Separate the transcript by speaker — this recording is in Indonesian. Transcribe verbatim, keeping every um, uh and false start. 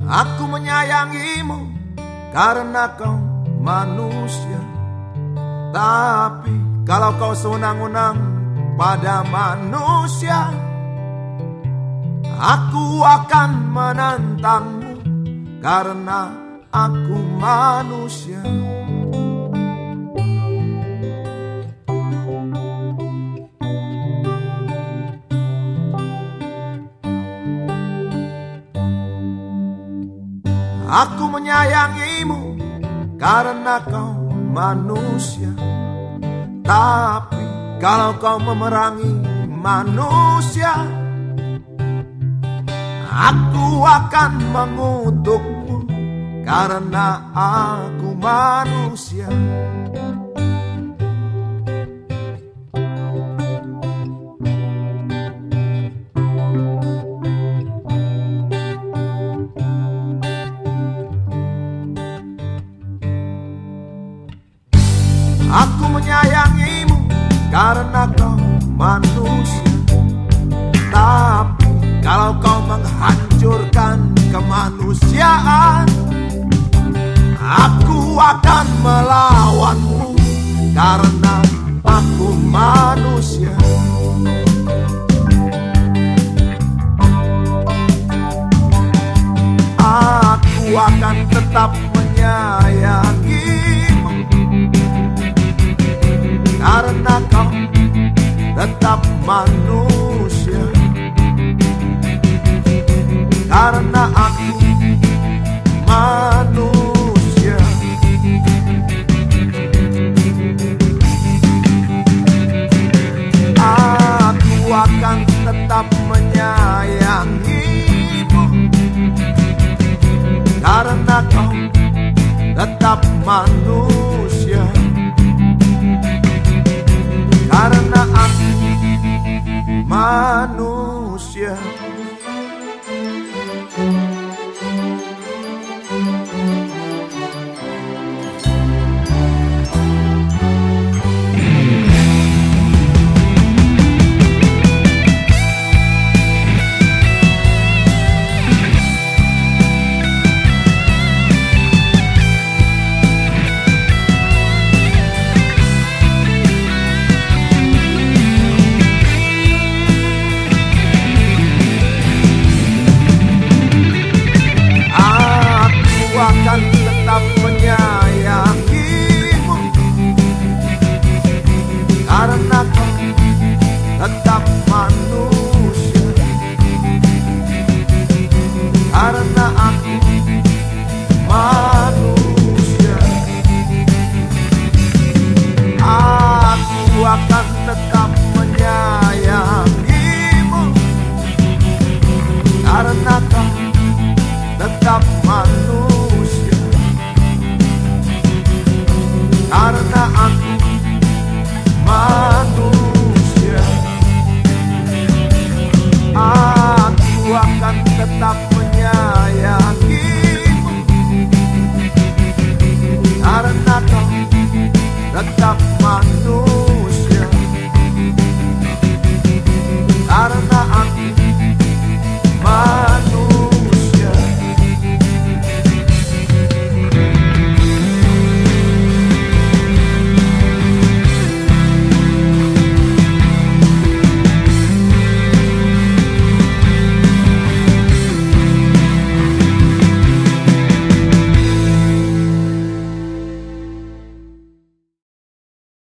Speaker 1: Aku menyayangimu karena kau manusia. Tapi kalau kau sewenang-wenang pada manusia, aku akan menentangmu karena aku manusia. Aku menyayangimu karena kau manusia. Tapi kalau kau memerangi manusia, aku akan mengutukmu karena aku manusia. Aku menyayangimu karena kau manusia. Tapi kalau kau menghancurkan kemanusiaan, aku akan melawanmu karena aku manusia. Aku akan tetap menyayangimu karena kau tetap manusia. Karena aku manusia. Aku akan tetap menyayangimu karena kau tetap manusia. Karena aku manusia. Akan tetap menyayangimu karena kau tetap manusia. Karena aku manusia. Aku akan tetap menyayangimu karena kau tetap